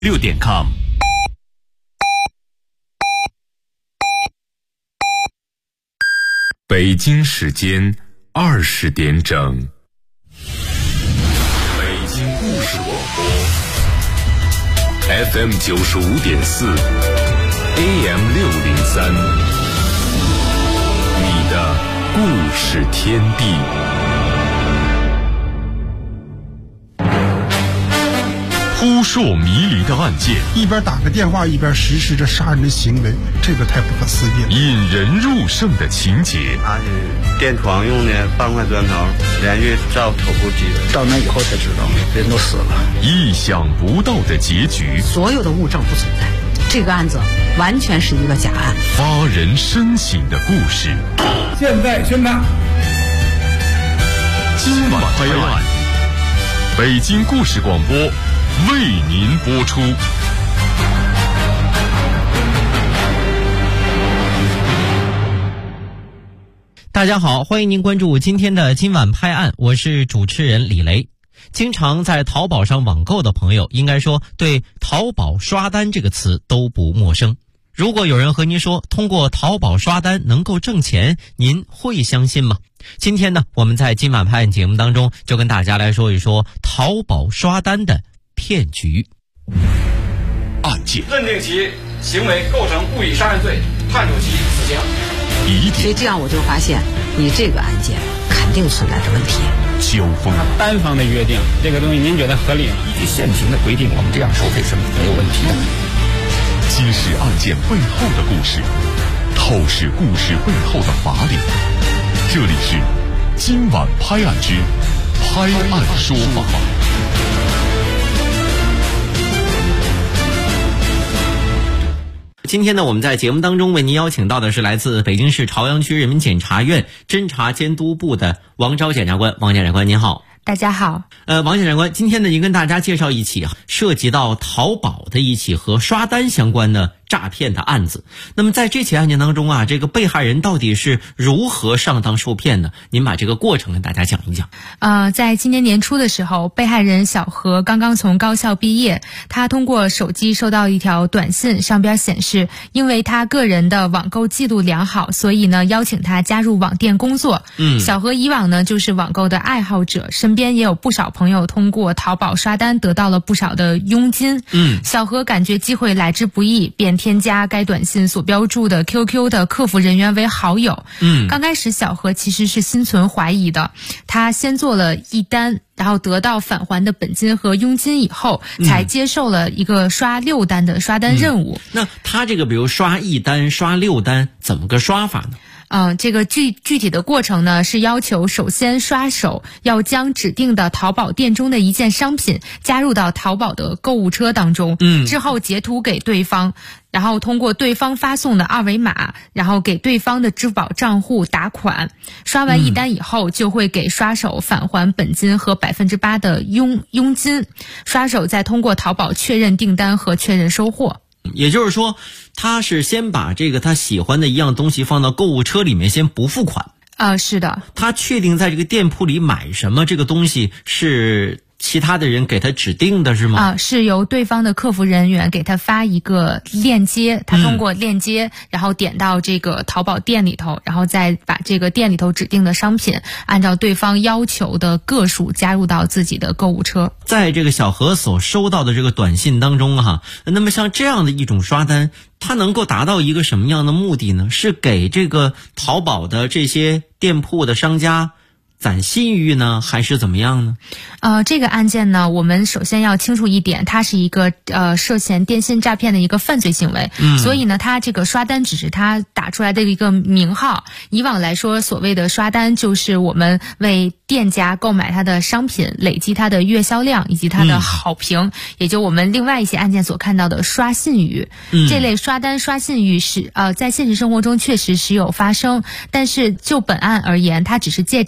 6.com。北京时间20点整。北京故事广播 FM 95.4 AM 603，你的故事天地。扑朔迷离的案件， 一边打个电话一边实施着杀人的行为，这个太不可思议了。 引人入胜的情节， 他是电窗用的半块砖头连续照头部击的， 到那以后才知道人都死了。 意想不到的结局， 所有的物证不存在，这个案子完全是一个假案。 发人深省的故事， 现在宣判。 今晚拍案，北京故事广播为您播出。 大家好，欢迎您关注今天的今晚拍案，我是主持人李雷。经常在淘宝上网购的朋友，应该说对淘宝刷单这个词都不陌生。如果有人和您说通过淘宝刷单能够挣钱，您会相信吗？今天呢，我们在今晚拍案节目当中就跟大家来说一说淘宝刷单的骗局。 案件认定其行为构成故意杀人罪，判处其死刑。 所以这样我就发现你这个案件肯定存在着问题。 交锋， 单方的约定这个东西您觉得合理吗？ 依据现行的规定，我们这样收费是没有问题的。 揭示案件背后的故事，透视故事背后的法理。这里是今晚拍案之拍案说法。 今天呢，我们在节目当中为您邀请到的是来自北京市朝阳区人民检察院侦查监督部的王昭检察官。王检察官您好。 大家好。 王检察官，今天呢，您跟大家介绍一起涉及到淘宝的一起和刷单相关的诈骗的案子。那么在这起案件当中啊，这个被害人到底是如何上当受骗的？您把这个过程跟大家讲一讲。 在今年年初的时候，被害人小何刚刚从高校毕业，他通过手机收到一条短信，上边显示，因为他个人的网购记录良好，所以呢邀请他加入网店工作。小何以往呢就是网购的爱好者，身边也有不少朋友通过淘宝刷单得到了不少的佣金。小何感觉机会来之不易，便添加该短信所标注的 QQ 的客服人员为好友。刚开始小何其实是心存怀疑的，他先做了一单，然后得到返还的本金和佣金以后，才接受了一个刷6单的刷单任务。 那他这个比如刷1单、刷6单，怎么个刷法呢？ 这个具体的过程呢，是要求首先刷手要将指定的淘宝店中的一件商品加入到淘宝的购物车当中，之后截图给对方，然后通过对方发送的2维码，然后给对方的支付宝账户打款。刷完1单以后，就会给刷手返还本金和8%的佣金。刷手再通过淘宝确认订单和确认收货。 也就是说，他是先把这个他喜欢的一样东西放到购物车里面，先不付款。 是的。 他确定在这个店铺里买什么，这个东西是其他的人给他指定的是吗？ 是由对方的客服人员给他发一个链接，他通过链接，然后点到这个淘宝店里头，然后再把这个店里头指定的商品按照对方要求的个数加入到自己的购物车。 在这个小何所收到的这个短信当中那么像这样的一种刷单，它能够达到一个什么样的目的呢？是给这个淘宝的这些店铺的商家攒信誉呢，还是怎么样呢？ 这个案件呢，我们首先要清楚一点，它是一个涉嫌电信诈骗的一个犯罪行为。所以呢，它这个刷单只是它打出来的一个名号。以往来说，所谓的刷单就是我们为店家购买它的商品，累积它的月销量以及它的好评，也就我们另外一些案件所看到的刷信誉。这类刷单刷信誉是在现实生活中确实时有发生，但是就本案而言，它只是借这个名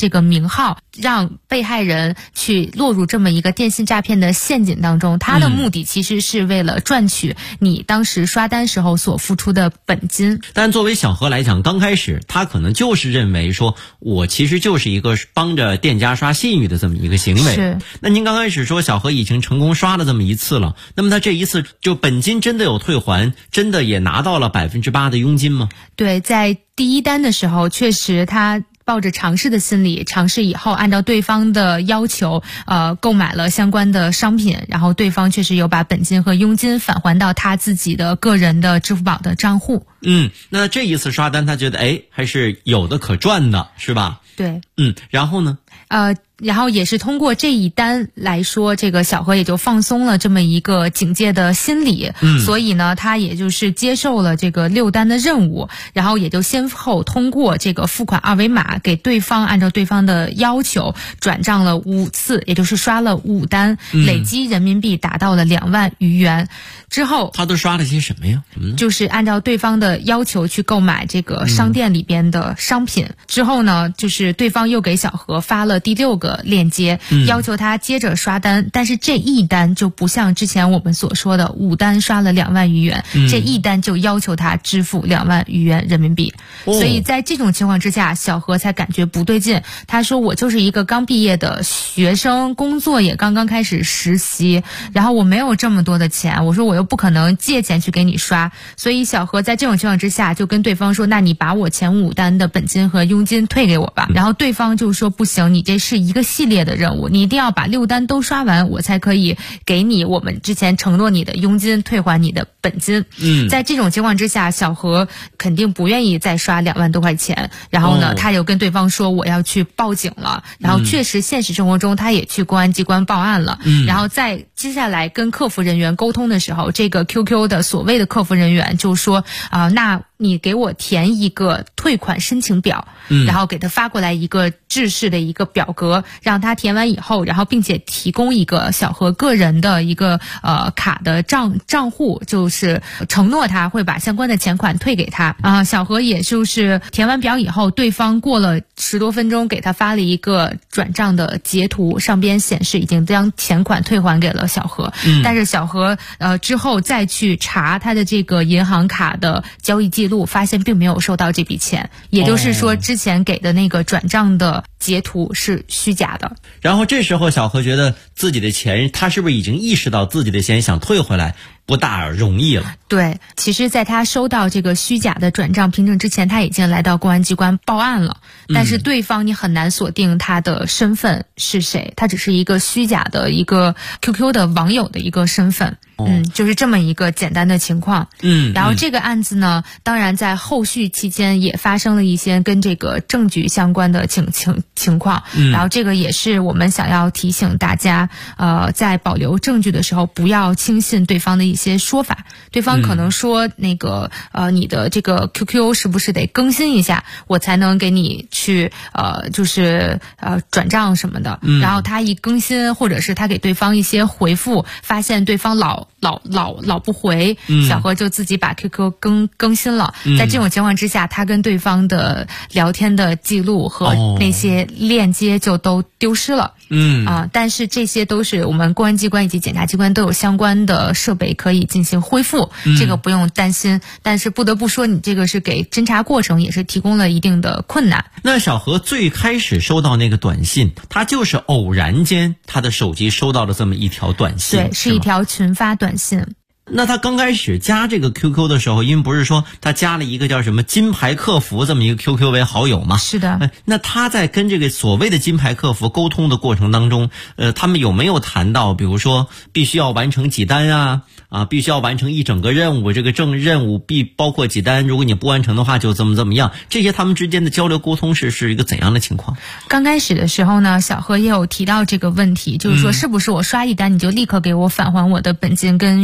名号，让被害人去落入这么一个电信诈骗的陷阱当中。他的目的其实是为了赚取你当时刷单时候所付出的本金。 但作为小何来讲，刚开始他可能就是认为说，我其实就是一个帮着店家刷信誉的这么一个行为。 是。 那您刚开始说小何已经成功刷了这么一次了，那么他这一次就本金真的有退还，真的也拿到了8%的佣金吗？ 对，在第一单的时候，确实他抱着尝试的心理，尝试以后按照对方的要求购买了相关的商品，然后对方确实有把本金和佣金返还到他自己的个人的支付宝的账户。 那这一次刷单他觉得还是有的可赚的，是吧？ 对。 然后呢？ 然后也是通过这一单来说，这个小何也就放松了这么一个警戒的心理。所以呢，他也就是接受了这个6单的任务，然后也就先后通过这个付款二维码给对方按照对方的要求转账了5次，也就是刷了5单，累积人民币达到了2万余元。之后他都刷了些什么呀？ 就是按照对方的要求去购买这个商店里边的商品。之后呢，就是对方又给小何发了第6个链接，要求他接着刷单。但是这一单就不像之前我们所说的5单刷了2万余元，这一单就要求他支付2万余元人民币。所以在这种情况之下，小何才感觉不对劲。他说，我就是一个刚毕业的学生，工作也刚刚开始实习，然后我没有这么多的钱，我说我又不可能借钱去给你刷。所以小何在这种情况之下就跟对方说，那你把我前5单的本金和佣金退给我吧。然后对方就说，不行，你这是一个系列的任务，你一定要把6单都刷完，我才可以给你我们之前承诺你的佣金，退还你的本金。在这种情况之下，小何肯定不愿意再刷2万多块钱。然后呢，他就跟对方说，我要去报警了。然后确实现实生活中他也去公安机关报案了。然后在接下来跟客服人员沟通的时候，这个 QQ 的所谓的客服人员就说那你给我填一个退款申请表，然后给他发过来一个制式的一个表格，让他填完以后，然后并且提供一个小何个人的一个卡的账户，就是承诺他会把相关的钱款退给他。小何也就是填完表以后，对方过了10多分钟给他发了一个转账的截图，上边显示已经将钱款退还给了小何。但是小何之后再去查他的这个银行卡的交易记录，发现并没有收到这笔钱，也就是说之前给的那个转账的截图是虚假的。 然后这时候小何觉得自己的钱，他是不是已经意识到自己的钱想退回来不大容易了？ 对，其实在他收到这个虚假的转账凭证之前，他已经来到公安机关报案了。但是对方你很难锁定他的身份是谁，他只是一个虚假的一个 QQ 的网友的一个身份。就是这么一个简单的情况。然后这个案子呢，当然在后续期间也发生了一些跟这个证据相关的情况。然后这个也是我们想要提醒大家，在保留证据的时候，不要轻信对方的一些说法。对方可能说那个你的这个 QQ 是不是得更新一下，我才能给你去就是转账什么的。然后他一更新，或者是他给对方一些回复，发现对方老不回，小何就自己把 QQ 更新了。在这种情况之下，他跟对方的聊天的记录和那些链接就都丢失了。但是这些都是我们公安机关以及检察机关都有相关的设备可以进行恢复，这个不用担心。但是不得不说，你这个是给侦查过程也是提供了一定的困难。 那小何最开始收到那个短信，他就是偶然间他的手机收到了这么一条短信。 对，是一条群发短信。 那他刚开始加这个 QQ 的时候，因为不是说他加了一个叫什么金牌客服这么一个 QQ 为好友吗？ 是的。 那他在跟这个所谓的金牌客服沟通的过程当中，他们有没有谈到，比如说必须要完成几单必须要完成一整个任务，这个任务必包括几单，如果你不完成的话就怎么样，这些他们之间的交流沟通是一个怎样的情况？ 刚开始的时候呢，小何也有提到这个问题，就是说是不是我刷一单你就立刻给我返还我的本金跟佣金。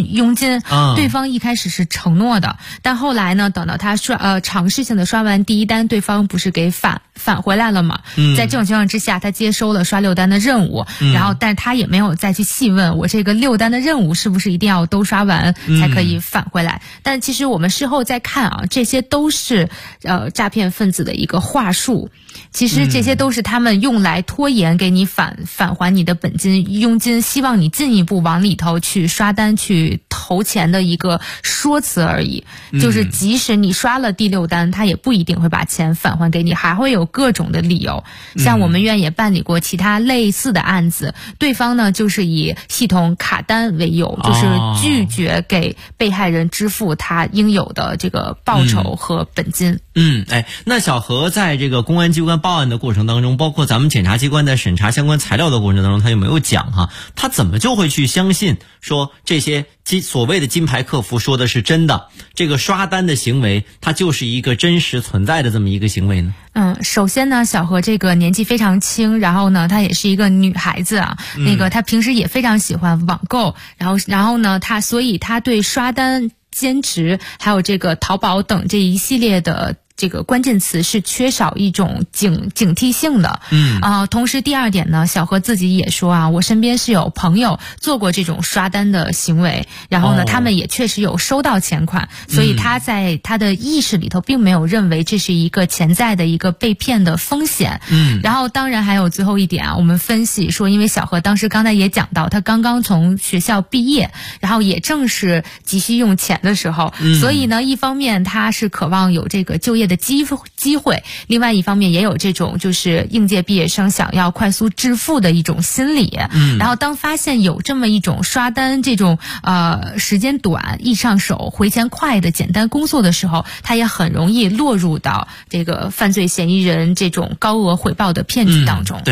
金。对方一开始是承诺的，但后来呢，等到他尝试性的刷完第一单，对方不是给返回来了吗？在这种情况之下，他接收了刷6单的任务，然后但是他也没有再去细问我这个6单的任务是不是一定要都刷完才可以返回来。但其实我们事后再看啊，这些都是诈骗分子的一个话术，其实这些都是他们用来拖延给你返还你的本金佣金，希望你进一步往里头去刷单去投钱的一个说辞而已。就是即使你刷了第6单，他也不一定会把钱返还给你，还会有各种的理由。像我们院也办理过其他类似的案子，对方呢就是以系统卡单为由，就是拒绝给被害人支付他应有的这个报酬和本金。 那小何在这个公安机关报案的过程当中，包括咱们检察机关在审查相关材料的过程当中，他有没有讲他怎么就会去相信说这些所谓的金牌客服说的是真的，这个刷单的行为它就是一个真实存在的这么一个行为呢？ 首先呢，小何这个年纪非常轻，然后呢她也是一个女孩子啊，她平时也非常喜欢网购，然后呢所以她对刷单、兼职还有这个淘宝等这一系列的这个关键词是缺少一种警惕性的。同时第二点呢，小何自己也说啊，我身边是有朋友做过这种刷单的行为，然后呢他们也确实有收到钱款，所以他在他的意识里头并没有认为这是一个潜在的一个被骗的风险。然后当然还有最后一点啊，我们分析说，因为小何当时刚才也讲到，他刚刚从学校毕业，然后也正是急需用钱的时候，所以呢一方面他是渴望有这个就业的机会，另外一方面也有这种就是应届毕业生想要快速致富的一种心理。然后当发现有这么一种刷单这种时间短、易上手、回钱快的简单工作的时候，他也很容易落入到这个犯罪嫌疑人这种高额回报的骗局当中。 对，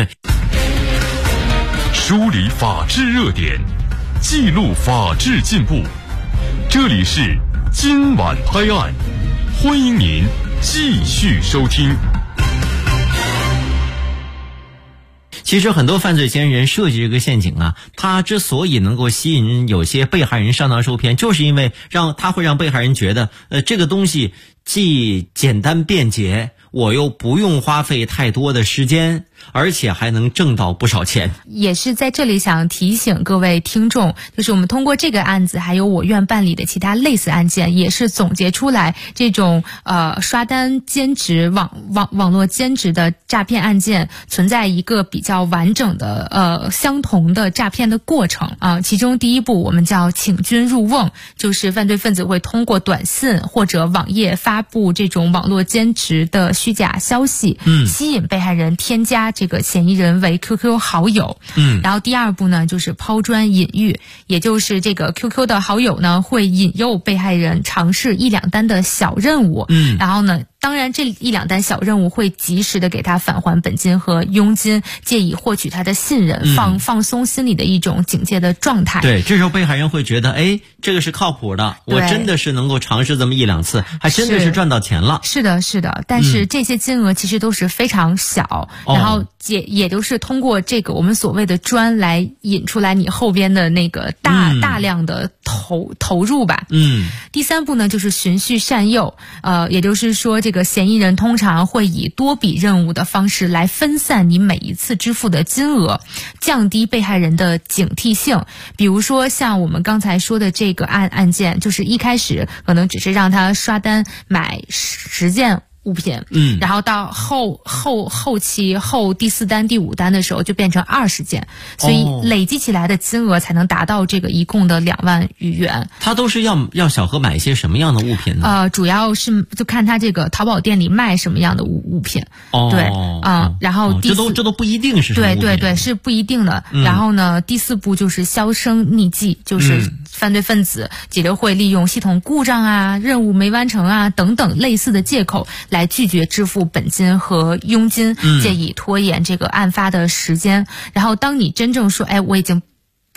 梳理法治热点，记录法治进步，这里是今晚拍案，欢迎您继续收听。 其实很多犯罪嫌疑人设计这个陷阱啊，他之所以能够吸引有些被害人上当受骗，就是因为他会让被害人觉得这个东西既简单便捷，我又不用花费太多的时间，而且还能挣到不少钱。 也是在这里想提醒各位听众，就是我们通过这个案子还有我院办理的其他类似案件，也是总结出来这种刷单兼职网络兼职的诈骗案件存在一个比较完整的相同的诈骗的过程啊。其中第一步我们叫请君入瓮，就是犯罪分子会通过短信或者网页发布这种网络兼职的虚假消息，吸引被害人添加这个嫌疑人为 QQ 好友。然后第二步呢就是抛砖引玉，也就是这个 QQ 的好友呢会引诱被害人尝试1-2单的小任务，然后呢当然这1-2单小任务会及时的给他返还本金和佣金，借以获取他的信任，放松心理的一种警戒的状态。 对，这时候被害人会觉得这个是靠谱的，我真的是能够尝试这么1-2次，还真的是赚到钱了。 是的，但是这些金额其实都是非常小，然后也就是通过这个我们所谓的砖来引出来你后边的那个大量的投入吧。第三步呢就是循序善诱，也就是说这个嫌疑人通常会以多笔任务的方式来分散你每一次支付的金额，降低被害人的警惕性。比如说像我们刚才说的这个案件，就是一开始可能只是让他刷单买10件物品，然后到后期第4单第5单的时候就变成20件，所以累积起来的金额才能达到这个一共的2万余元。 他都是要小何买一些什么样的物品呢？ 主要是就看他这个淘宝店里卖什么样的物品。对，然后这都不一定是什么物品。 对，是不一定的。然后呢，第4步就是销声匿迹，就是犯罪分子解流会利用系统故障啊、任务没完成啊等等类似的借口来拒绝支付本金和佣金，借以拖延这个案发的时间。然后当你真正说我已经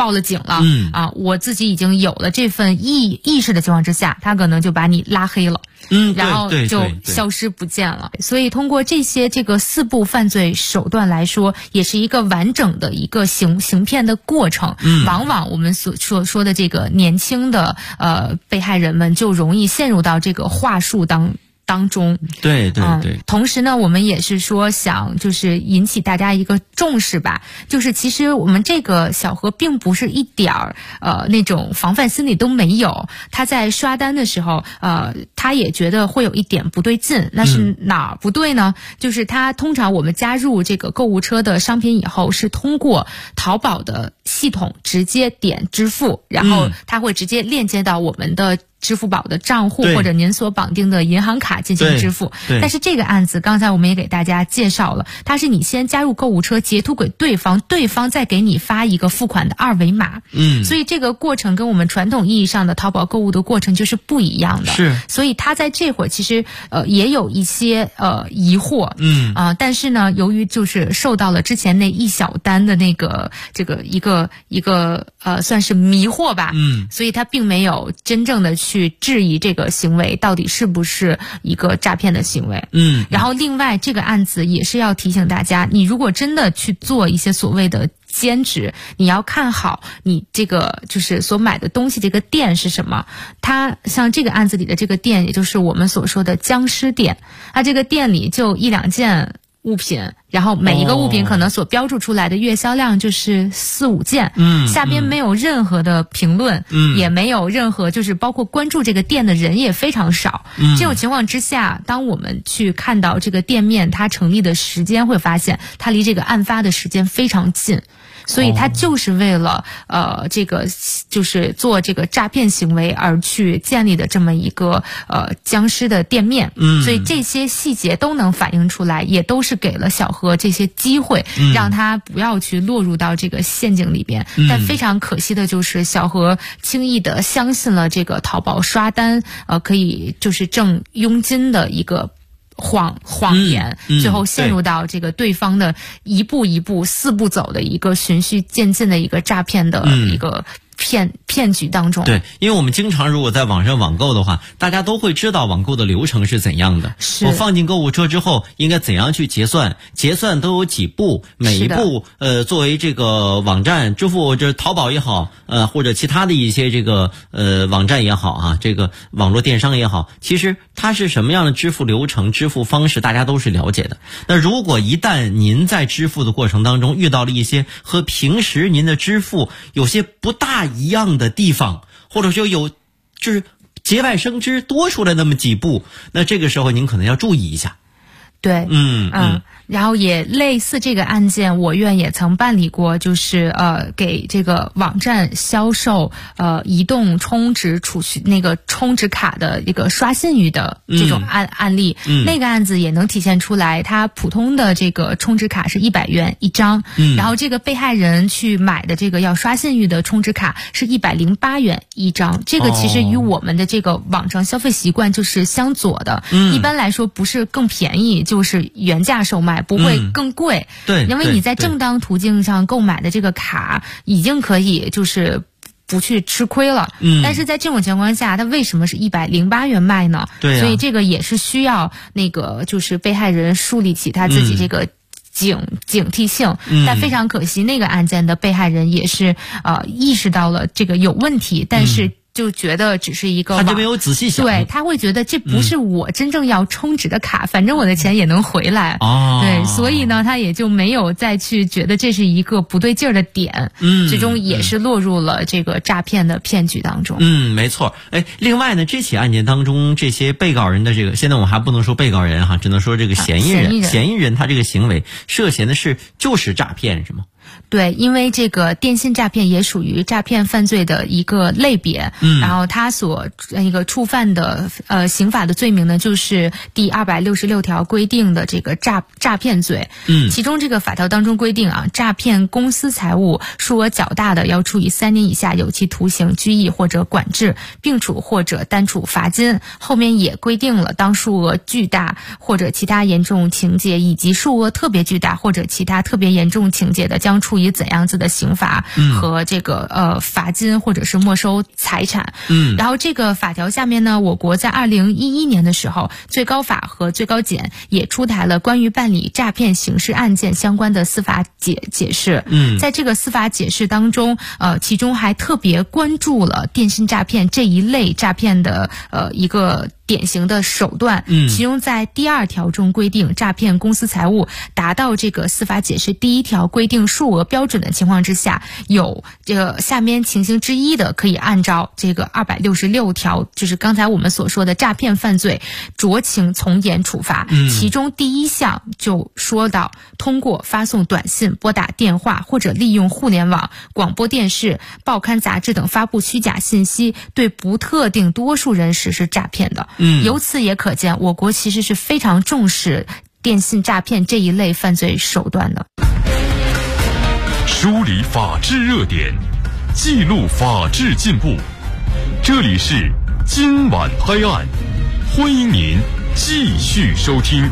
报了警了，我自己已经有了这份意识的情况之下，他可能就把你拉黑了，然后就消失不见了。所以通过这些这个4步犯罪手段来说，也是一个完整的一个行骗的过程。往往我们所说的这个年轻的被害人们就容易陷入到这个话术当中。 对。 同时呢，我们也是说想就是引起大家一个重视吧，就是其实我们这个小何并不是一点儿那种防范心理都没有，他在刷单的时候他也觉得会有一点不对劲。那是哪儿不对呢？就是他通常我们加入这个购物车的商品以后，是通过淘宝的系统直接点支付，然后他会直接链接到我们的支付宝的账户或者您所绑定的银行卡进行支付。但是这个案子刚才我们也给大家介绍了，它是你先加入购物车，截图给对方，对方再给你发一个付款的2维码。所以这个过程跟我们传统意义上的淘宝购物的过程就是不一样的。是，所以他在这会儿其实也有一些疑惑。但是呢，由于就是受到了之前那一小单的那个这个一个算是迷惑吧。所以他并没有真正的去质疑这个行为到底是不是一个诈骗的行为。然后另外这个案子也是要提醒大家，你如果真的去做一些所谓的兼职，你要看好你这个就是所买的东西这个店是什么。它像这个案子里的这个店，也就是我们所说的僵尸店，它这个店里就1-2件物品，然后每一个物品可能所标注出来的月销量就是4-5件，下边没有任何的评论，也没有任何就是包括关注这个店的人也非常少。这种情况之下，当我们去看到这个店面它成立的时间，会发现它离这个案发的时间非常近。所以他就是为了这个就是做这个诈骗行为而去建立的这么一个僵尸的店面。所以这些细节都能反映出来，也都是给了小何这些机会，让他不要去落入到这个陷阱里边。但非常可惜的就是小何轻易的相信了这个淘宝刷单可以就是挣佣金的一个谎言，最后陷入到这个对方的一步一步4步走的一个循序渐进的一个诈骗的一个骗局当中。 对，因为我们经常如果在网上网购的话，大家都会知道网购的流程是怎样的。我放进购物车之后应该怎样去结算，结算都有几步，每一步作为这个网站支付，就是淘宝也好，或者其他的一些这个网站也好啊，这个网络电商也好，其实它是什么样的支付流程、支付方式，大家都是了解的。那如果一旦您在支付的过程当中遇到了一些和平时您的支付有些不大一样的地方，或者说就是节外生枝多出来那么几步，那这个时候您可能要注意一下。 对，然后也类似这个案件，我院也曾办理过，就是给这个网站销售移动充值储蓄那个充值卡的一个刷信誉的这种案例。那个案子也能体现出来，它普通的这个充值卡是100元一张，然后这个被害人去买的这个要刷信誉的充值卡是108元一张。这个其实与我们的这个网上消费习惯就是相左的。一般来说不是更便宜就是原价售卖，不会更贵。 对， 因为你在正当途径上购买的这个卡已经可以就是不去吃亏了。但是在这种情况下，它为什么是108元卖呢？对，所以这个也是需要那个就是被害人树立起他自己这个警惕性。但非常可惜，那个案件的被害人也是意识到了这个有问题，但是就觉得只是一个他就没有仔细想。 对，他会觉得这不是我真正要充值的卡，反正我的钱也能回来。对，所以呢他也就没有再去觉得这是一个不对劲儿的点。最终也是落入了这个诈骗的骗局当中。 没错。另外呢，这起案件当中这些被告人的这个，现在我们还不能说被告人哈，只能说这个嫌疑人他这个行为涉嫌的就是诈骗是吗？ 对，因为这个电信诈骗也属于诈骗犯罪的一个类别。然后他所那个触犯的刑法的罪名呢，就是第266条规定的这个诈骗罪。其中这个法条当中规定啊，诈骗公私财物数额较大的，要处以3年以下有期徒刑、拘役或者管制，并处或者单处罚金。后面也规定了，当数额巨大或者其他严重情节，以及数额特别巨大或者其他特别严重情节的，将处以怎样子的刑罚和这个罚金或者是没收财产。然后这个法条下面呢，我国在2011年的时候，最高法和最高检也出台了关于办理诈骗刑事案件相关的司法解释。在这个司法解释当中，其中还特别关注了电信诈骗这一类诈骗的一个典型的手段。其中在第2条中规定，诈骗公私财物达到这个司法解释第1条规定数额标准的情况之下，有这个下面情形之一的，可以按照这个266条，就是刚才我们所说的诈骗犯罪，酌情从严处罚。其中第1项就说到，通过发送短信、拨打电话或者利用互联网、广播电视、报刊杂志等发布虚假信息，对不特定多数人实施诈骗的。由此也可见，我国其实是非常重视电信诈骗这一类犯罪手段的。 梳理法治热点，记录法治进步。这里是今晚拍案，欢迎您继续收听。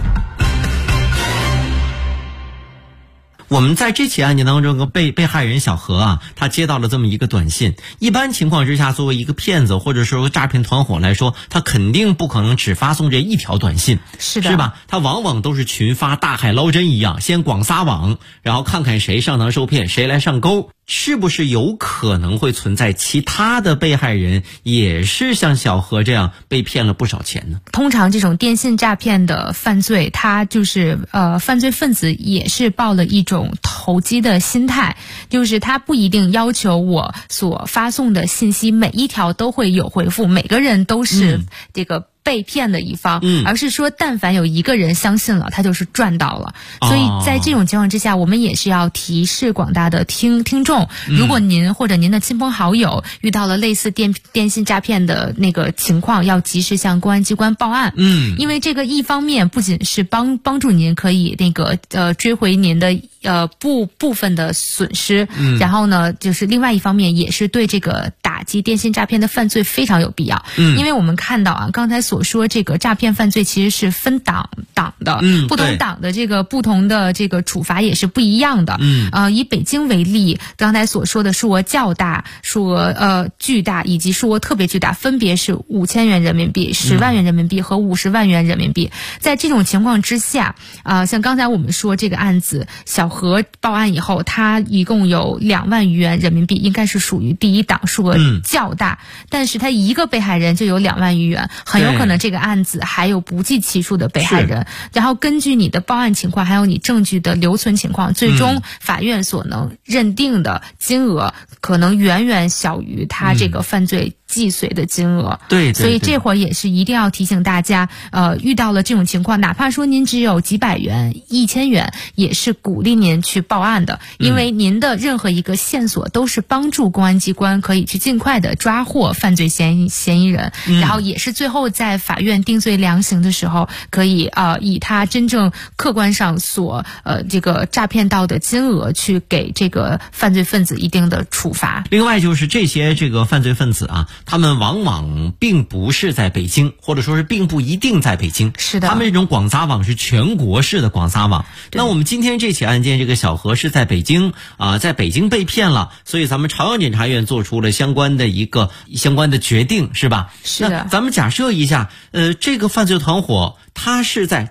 我们在这起案件当中，被害人小何啊，他接到了这么一个短信。一般情况之下，作为一个骗子或者说诈骗团伙来说，他肯定不可能只发送这一条短信， 是的， 是吧？他往往都是群发，大海捞针一样，先广撒网，然后看看谁上当受骗，谁来上钩。是不是有可能会存在其他的被害人也是像小何这样被骗了不少钱呢？ 通常这种电信诈骗的犯罪，它就是犯罪分子也是抱了一种投机的心态，就是他不一定要求我所发送的信息每一条都会有回复，每个人都是这个被骗的一方，而是说但凡有一个人相信了，他就是赚到了。所以在这种情况之下，我们也是要提示广大的听众，如果您或者您的亲朋好友遇到了类似电信诈骗的那个情况，要及时向公安机关报案。因为这个一方面不仅是帮助您可以那个追回您的部分的损失，然后呢，就是另外一方面也是对这个打击电信诈骗的犯罪非常有必要。因为我们看到啊，刚才所说这个诈骗犯罪其实是分党的，不同党的这个不同的这个处罚也是不一样的。以北京为例，刚才所说的数额较大、数额巨大以及数额特别巨大，分别是5000元人民币、10万元人民币和50万元人民币。在这种情况之下，像刚才我们说这个案子，小何报案以后，他一共有2万余元人民币，应该是属于第1档，数额较大，但是他一个被害人就有2万余元，很有可能这个案子还有不计其数的被害人。然后根据你的报案情况，还有你证据的留存情况，最终法院所能认定的金额可能远远小于他这个犯罪既遂的金额。 对， 所以这会儿也是一定要提醒大家，遇到了这种情况，哪怕说您只有几百元、1000元，也是鼓励您去报案的，因为您的任何一个线索都是帮助公安机关可以去尽快的抓获犯罪嫌疑人，然后也是最后在法院定罪量刑的时候，可以以他真正客观上所这个诈骗到的金额去给这个犯罪分子一定的处罚。 另外就是这些这个犯罪分子啊，他们往往并不是在北京，或者说是并不一定在北京。 是的， 他们这种广撒网是全国式的广撒网。那我们今天这起案件，这个小何是在北京在北京被骗了，所以咱们朝阳检察院做出了相关的决定，是吧？ 是的。 那咱们假设一下，这个犯罪团伙他是在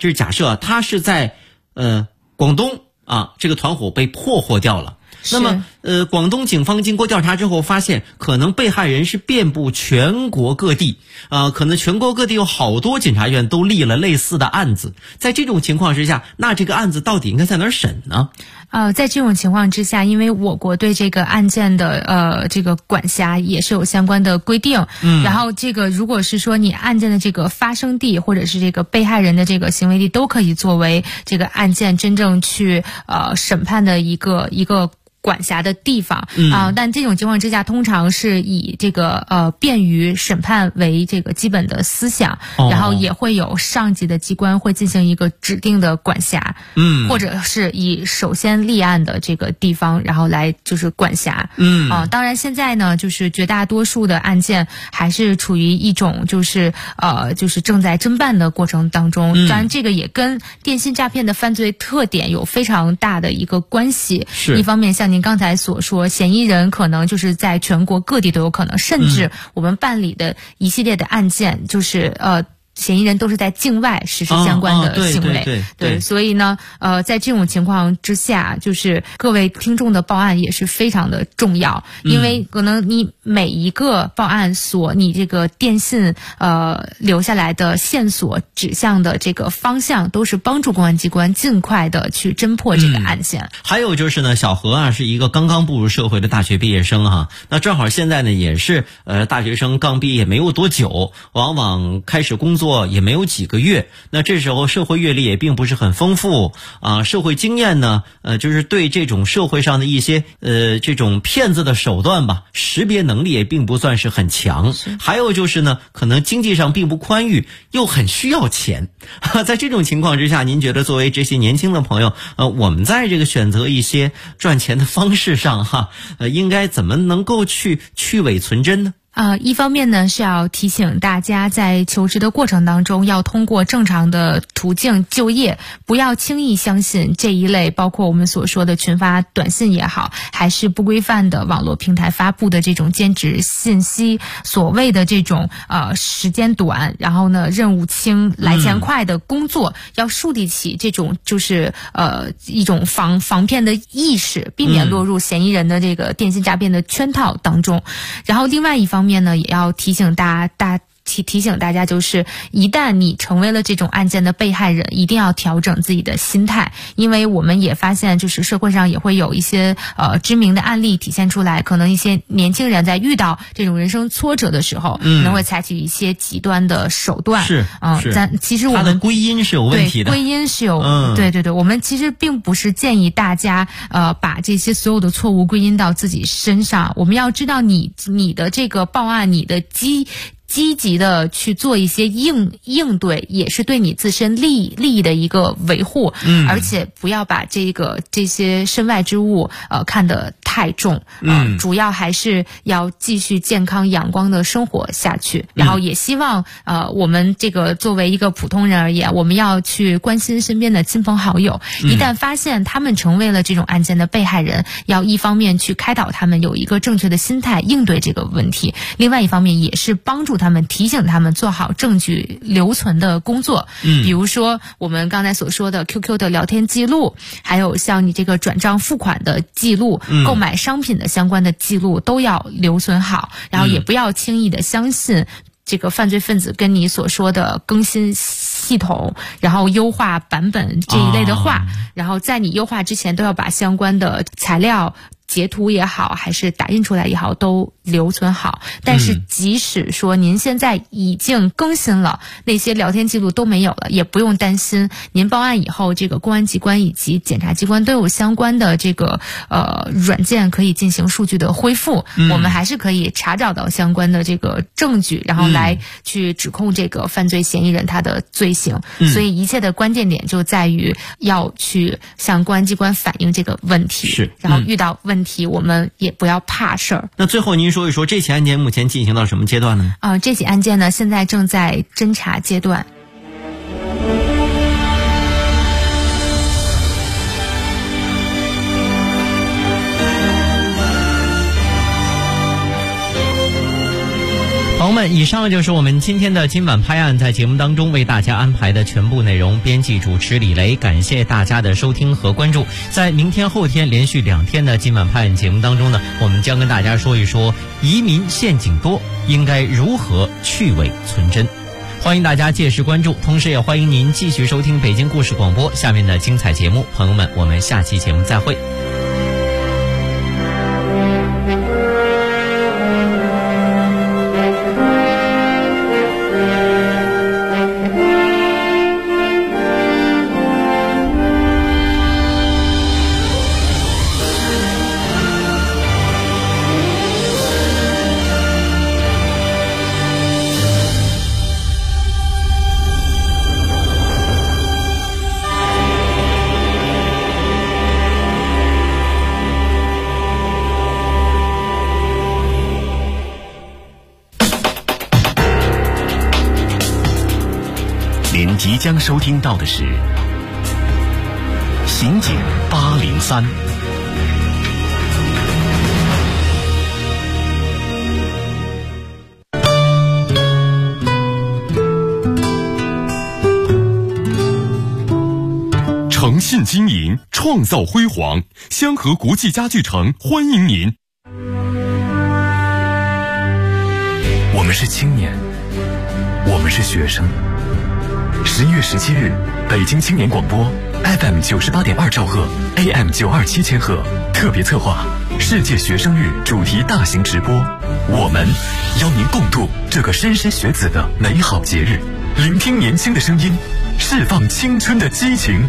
广东啊，这个团伙被破获掉了。那么广东警方经过调查之后发现，可能被害人是遍布全国各地，可能全国各地有好多检察院都立了类似的案子。在这种情况之下，那这个案子到底应该在哪儿审呢？ 在这种情况之下，因为我国对这个案件的这个管辖也是有相关的规定，然后这个如果是说你案件的这个发生地或者是这个被害人的这个行为地，都可以作为这个案件真正去审判的一个管辖的地方但这种情况之下，通常是以这个便于审判为这个基本的思想，然后也会有上级的机关会进行一个指定的管辖，或者是以首先立案的这个地方，然后来就是管辖。当然现在呢，就是绝大多数的案件还是处于一种就是正在侦办的过程当中。当然这个也跟电信诈骗的犯罪特点有非常大的一个关系。 是， 一方面像像您刚才所说，嫌疑人可能就是在全国各地都有可能，甚至我们办理的一系列的案件，就是嫌疑人都是在境外实施相关的行为，对，所以呢，在这种情况之下，就是各位听众的报案也是非常的重要，因为可能你每一个报案所，你这个电信留下来的线索指向的这个方向，都是帮助公安机关尽快的去侦破这个案件。 还有就是呢，小何啊是一个刚刚步入社会的大学毕业生哈，那正好现在呢也是大学生刚毕业没有多久，往往开始工作也没有几个月，那这时候社会阅历也并不是很丰富啊，社会经验呢就是对这种社会上的一些这种骗子的手段吧，识别能力也并不算是很强。还有就是呢，可能经济上并不宽裕，又很需要钱。在这种情况之下，您觉得作为这些年轻的朋友，我们在这个选择一些赚钱的方式上应该怎么能够去伪存真呢？ 一方面呢是要提醒大家，在求职的过程当中要通过正常的途径就业，不要轻易相信这一类包括我们所说的群发短信也好，还是不规范的网络平台发布的这种兼职信息，所谓的这种时间短，然后呢任务轻来钱快的工作，要树立起这种就是一种防骗的意识，避免落入嫌疑人的这个电信诈骗的圈套当中。然后另外一方面呢，也要提醒大家，就是一旦你成为了这种案件的被害人，一定要调整自己的心态，因为我们也发现，就是社会上也会有一些知名的案例体现出来，可能一些年轻人在遇到这种人生挫折的时候，可能会采取一些极端的手段。其实我们他的归因是有问题的， 归因是有，对，我们其实并不是建议大家把这些所有的错误归因到自己身上，我们要知道你的这个报案，你的积极的去做一些应对，也是对你自身利益的一个维护，而且不要把这些身外之物看得太重，主要还是要继续健康阳光的生活下去。然后也希望我们这个作为一个普通人而言，我们要去关心身边的亲朋好友，一旦发现他们成为了这种案件的被害人，要一方面去开导他们有一个正确的心态应对这个问题，另外一方面也是帮助他们，提醒他们做好证据留存的工作。比如说我们刚才所说的 QQ 的聊天记录，还有像你这个转账付款的记录，购买商品的相关的记录都要留存好，然后也不要轻易的相信这个犯罪分子跟你所说的更新系统，然后优化版本这一类的话，然后在你优化之前都要把相关的材料截图也好，还是打印出来也好，都留存好。但是即使说您现在已经更新了，那些聊天记录都没有了，也不用担心，您报案以后，这个公安机关以及检察机关都有相关的这个软件可以进行数据的恢复，我们还是可以查找到相关的这个证据，然后来去指控这个犯罪嫌疑人他的罪行。所以一切的关键点就在于要去向公安机关反映这个问题，然后遇到问题我们也不要怕事儿。 那最后您说一说这起案件目前进行到什么阶段呢？ 这起案件呢现在正在侦查阶段。 朋友们，以上就是我们今天的今晚拍案在节目当中为大家安排的全部内容。编辑主持李雷，感谢大家的收听和关注。在明天后天连续2天的今晚拍案节目当中呢，我们将跟大家说一说移民陷阱多，应该如何去伪存真。欢迎大家届时关注，同时也欢迎您继续收听北京故事广播下面的精彩节目。朋友们，我们下期节目再会。 您即将收听到的是刑警803 信经营，创造辉煌。香河国际家具城欢迎您。 我们是青年，我们是学生。11月17日，北京青年广播 FM 98.2兆赫 AM 927千赫特别策划世界学生日主题大型直播，我们邀您共度这个莘莘学子的美好节日，聆听年轻的声音，释放青春的激情。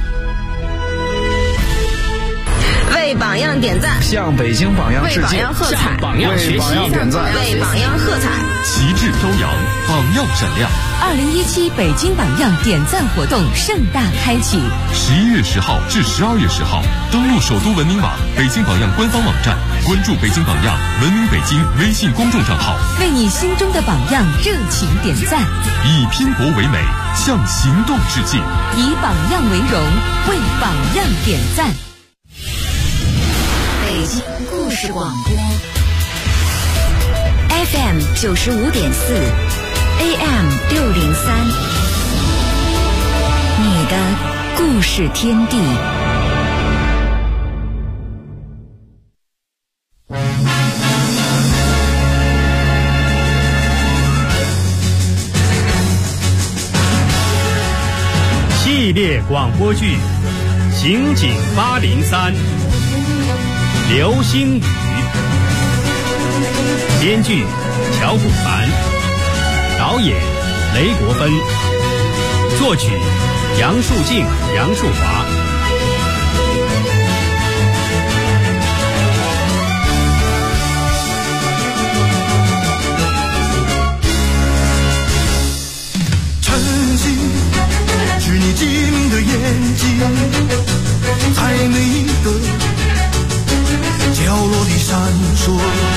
为榜样点赞， 向北京榜样致敬， 为榜样喝彩， 向榜样学习， 点赞， 为榜样喝彩， 旗帜飘扬，榜样闪亮。 2017北京榜样点赞活动盛大开启 ，11月10号至12月10号，登录首都文明网、北京榜样官方网站，关注北京榜样文明北京微信公众账号， 为你心中的榜样热情点赞， 以拼搏为美，向行动致敬， 以榜样为荣，为榜样点赞。 北京故事广播 FM 95.4 AM 603，你的故事天地。 系列广播剧《刑警803》，流星雨，编剧乔古凡，导演雷国芬，作曲杨树静、杨树华。 晨曦是你晶莹的眼睛，在每一个角落里闪烁。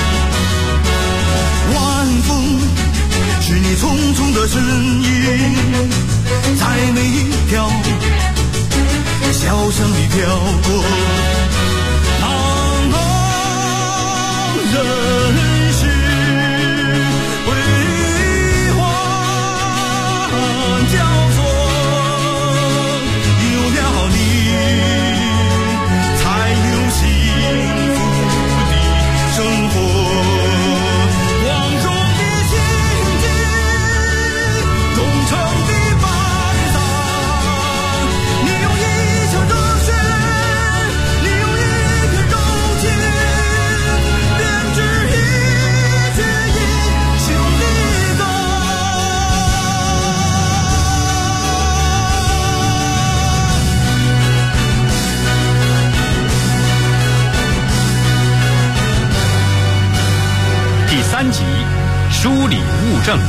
晚风是你匆匆的身影，在每一条小巷里飘过。茫茫人世辉煌交错，有了你才有幸福的生活。光中的星星，忠诚的班长，你用一腔热血，你用一片柔情，编织一曲英雄的歌。 第3集，梳理物证。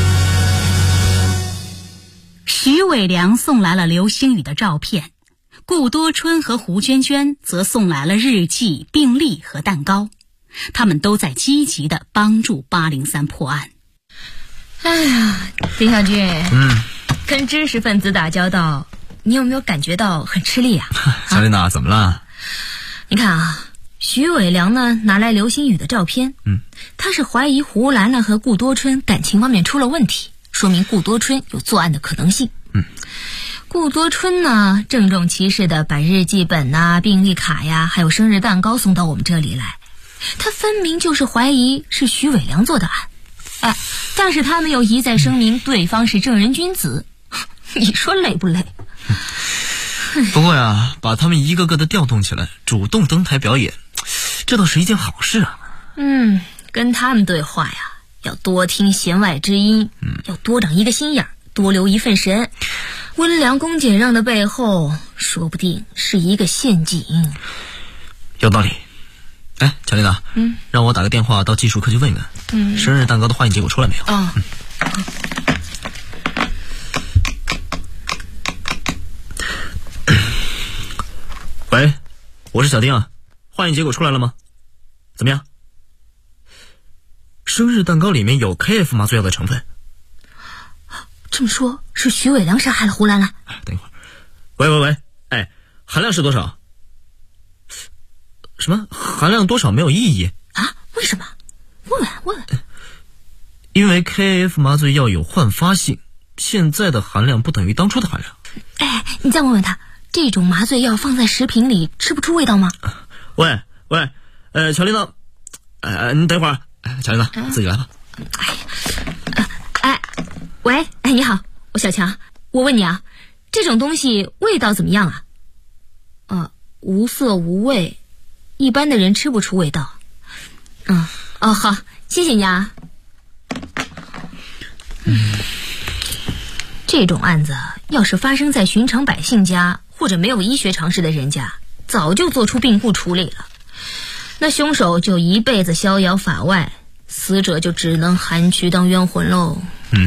徐伟良送来了流星雨的照片，顾多春和胡娟娟则送来了日记、病历和蛋糕，他们都在积极地帮助803破案。 哎呀，丁小军，跟知识分子打交道，你有没有感觉到很吃力啊？ 小丽娜，怎么了？ 你看啊，徐伟良呢拿来流星雨的照片，他是怀疑胡兰兰和顾多春感情方面出了问题，说明顾多春有作案的可能性。顾多春呢郑重其事的把日记本啊、病历卡呀，还有生日蛋糕送到我们这里来，他分明就是怀疑是徐伟良做的案。但是他们又一再声明对方是正人君子，你说累不累？ 不过呀，把他们一个个的调动起来，主动登台表演，这倒是一件好事啊。 跟他们对话呀，要多听弦外之音，要多长一个心眼，多留一份神。温良恭俭让的背后，说不定是一个陷阱。 有道理。哎，乔丽娜，让我打个电话到技术科去问问，生日蛋糕的化验结果出来没有？喂，我是小丁啊，化验结果出来了吗？怎么样？生日蛋糕里面有 KF 麻醉药的成分。 这么说，是徐伟良杀害了胡兰兰？ 等一会儿，喂，哎，含量是多少？什么含量多少没有意义啊？为什么？问问。 因为 KF 麻醉药有焕发性，现在的含量不等于当初的含量。 哎，你再问问他， 这种麻醉药放在食品里吃不出味道吗？ 喂，乔琳娜，你等会儿，乔琳娜，自己来吧。 喂，你好，我小强，我问你啊，这种东西味道怎么样啊？无色无味，一般的人吃不出味道。好，谢谢你啊。这种案子要是发生在寻常百姓家，或者没有医学常识的人家，早就做出病故处理了，那凶手就一辈子逍遥法外，死者就只能含躯当冤魂喽。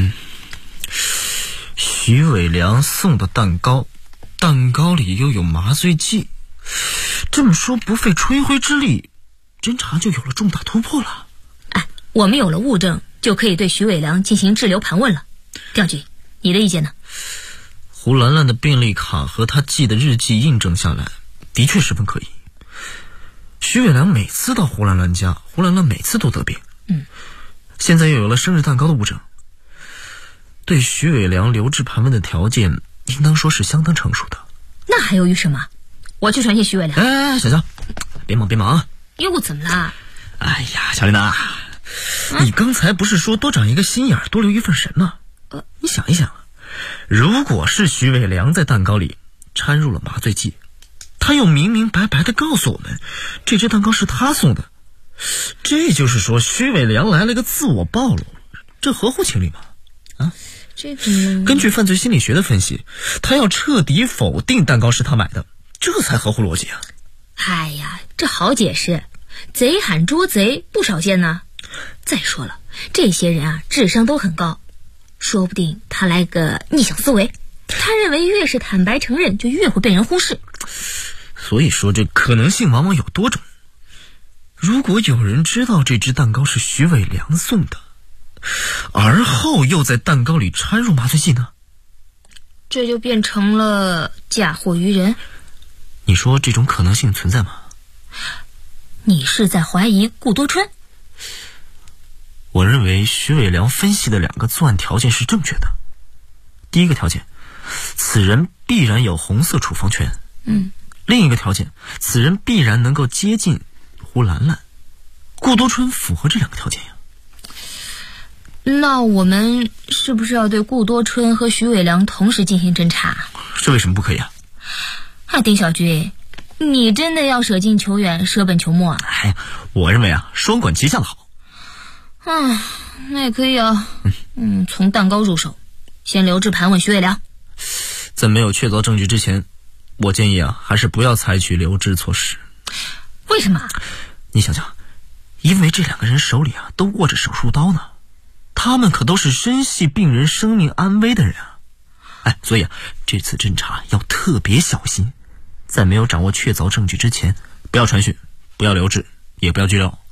徐伟良送的蛋糕里又有麻醉剂，这么说不费吹灰之力，侦查就有了重大突破了。 我们有了物证，就可以对徐伟良进行滞留盘问了。调局，你的意见呢？ 胡兰兰的病历卡和他记的日记印证下来，的确十分可疑。徐伟良每次到胡兰兰家，胡兰兰每次都得病。现在又有了生日蛋糕的物证，对徐伟良留置盘问的条件应当说是相当成熟的。 那还犹豫什么？我去传谢徐伟良。 小乔，别忙啊！ 又怎么啦？ 哎呀，乔琳娜，你刚才不是说多长一个心眼，多留一份神吗？你想一想，如果是徐伟良在蛋糕里掺入了麻醉剂，他又明明白白地告诉我们这只蛋糕是他送的，这就是说徐伟良来了个自我暴露，这合乎情理吗？ 这个根据犯罪心理学的分析，他要彻底否定蛋糕是他买的，这才合乎逻辑啊。 哎呀，这好解释，贼喊捉贼不少见呢。再说了，这些人啊智商都很高，说不定他来个逆向思维，他认为越是坦白承认就越会被人忽视。 所以说这可能性往往有多种。如果有人知道这只蛋糕是徐伟良送的，而后又在蛋糕里掺入麻醉剂呢？ 这就变成了嫁祸于人。 你说这种可能性存在吗？ 你是在怀疑顾多春？ 我认为徐伟良分析的2个作案条件是正确的。第一个条件，此人必然有红色处方权。另一个条件，此人必然能够接近胡兰兰。顾多春符合这2个条件呀。 那我们是不是要对顾多春和徐伟良同时进行侦查？ 这为什么不可以啊？ 丁小军，你真的要舍近求远，舍本求末啊？ 我认为啊，双管齐下的好。 那也可以啊。从蛋糕入手，先留置盘问徐伟良。 在没有确凿证据之前，我建议啊，还是不要采取留置措施。 为什么？ 你想想，因为这2个人手里啊都握着手术刀呢，他们可都是深系病人生命安危的人啊。所以啊，这次侦查要特别小心，在没有掌握确凿证据之前，不要传讯，不要留置，也不要拘留。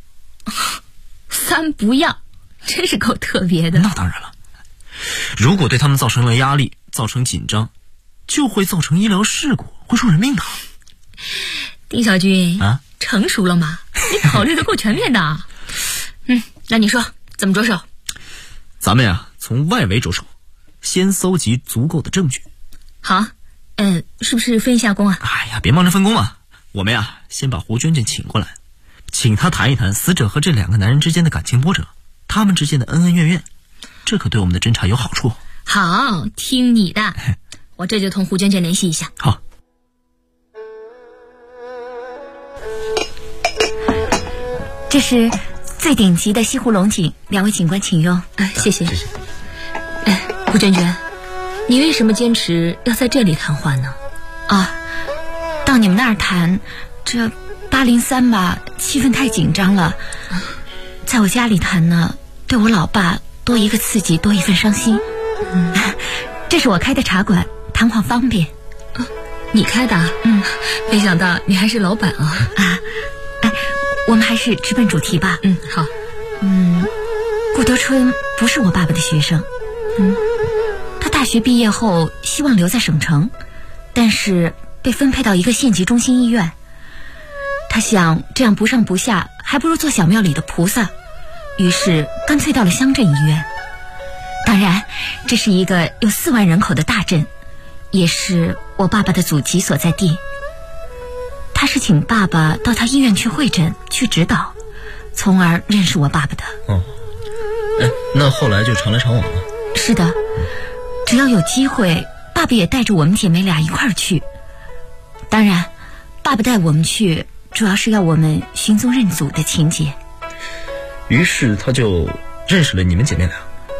3不要，真是够特别的。 那当然了，如果对他们造成了压力，造成紧张，就会造成医疗事故，会出人命的。 丁小军成熟了吗？你考虑的够全面的。那你说怎么着手？ 咱们呀，从外围着手，先搜集足够的证据。 好，是不是分一下工啊？ 别忙着分工了，我们呀，先把胡娟娟请过来，请她谈一谈死者和这2个男人之间的感情波折，他们之间的恩恩怨怨，这可对我们的侦查有好处。 好，听你的，我这就同胡娟娟联系一下。 好。 这是最顶级的西湖龙井，2位警官请用。谢谢。胡娟娟，你为什么坚持要在这里谈话呢？ 到你们那儿谈，这803吧，气氛太紧张了。在我家里谈呢，对我老爸多一个刺激，多一份伤心。这是我开的茶馆，谈话方便。 你开的？没想到你还是老板啊！ 我们还是直奔主题吧。 好。 顾德春不是我爸爸的学生。他大学毕业后希望留在省城，但是被分配到一个县级中心医院。他想这样不上不下，还不如做小庙里的菩萨，于是干脆到了乡镇医院。当然，这是一个有4万人口的大镇， 也是我爸爸的祖籍所在地。他是请爸爸到他医院去会诊去指导，从而认识我爸爸的。 哦，那后来就常来常往了。 是的，只要有机会，爸爸也带着我们姐妹俩一块儿去。当然，爸爸带我们去主要是要我们寻宗认祖的情节。 于是他就认识了你们姐妹俩。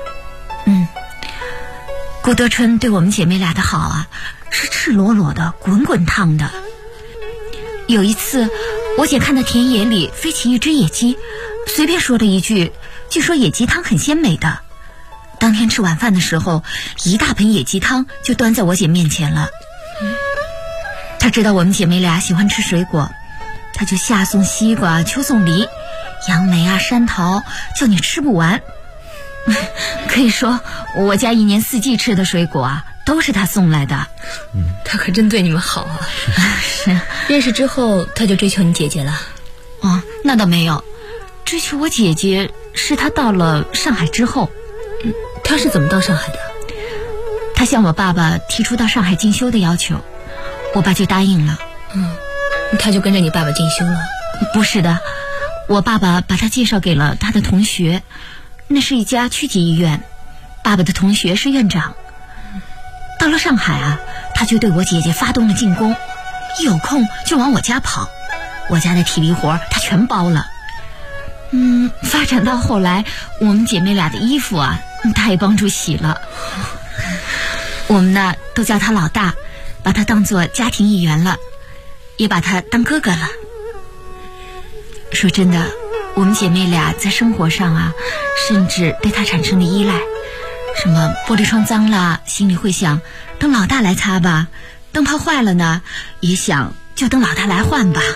顾德春对我们姐妹俩的好啊，是赤裸裸的、滚滚烫的。有一次，我姐看到田野里飞起一只野鸡，随便说了一句，据说野鸡汤很鲜美的。当天吃晚饭的时候，一大盆野鸡汤就端在我姐面前了。她知道我们姐妹俩喜欢吃水果，她就夏送西瓜，秋送梨，杨梅啊、山桃，叫你吃不完。可以说，我家一年四季吃的水果啊，都是她送来的。 他可真对你们好啊！ 是。 认识之后，他就追求你姐姐了？ 哦，那倒没有，追求我姐姐是他到了上海之后。 他是怎么到上海的？ 他向我爸爸提出到上海进修的要求，我爸就答应了。 他就跟着你爸爸进修了？ 不是的，我爸爸把他介绍给了他的同学，那是一家区级医院，爸爸的同学是院长。到了上海啊，他就对我姐姐发动了进攻，一有空就往我家跑，我家的体力活他全包了。发展到后来，我们姐妹俩的衣服啊，他也帮助洗了。我们呢都叫他老大，把他当作家庭一员了，也把他当哥哥了。说真的，我们姐妹俩在生活上啊，甚至对他产生了依赖。什么玻璃窗脏了，心里会想等老大来擦吧；灯泡坏了呢，也想就等老大来换吧。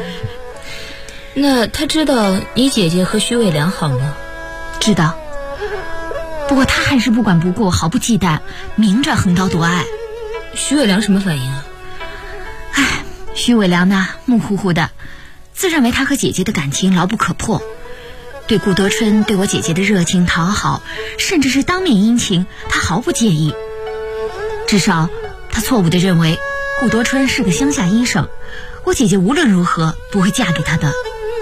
那他知道你姐姐和徐伟良好吗？ 知道，不过他还是不管不顾，毫不忌惮，明着横刀夺爱。 徐伟良什么反应啊？ 徐伟良呢，木乎乎的，自认为他和姐姐的感情牢不可破。对顾德春对我姐姐的热情讨好，甚至是当面殷勤，他毫不介意。至少他错误地认为顾德春是个乡下医生，我姐姐无论如何不会嫁给他的。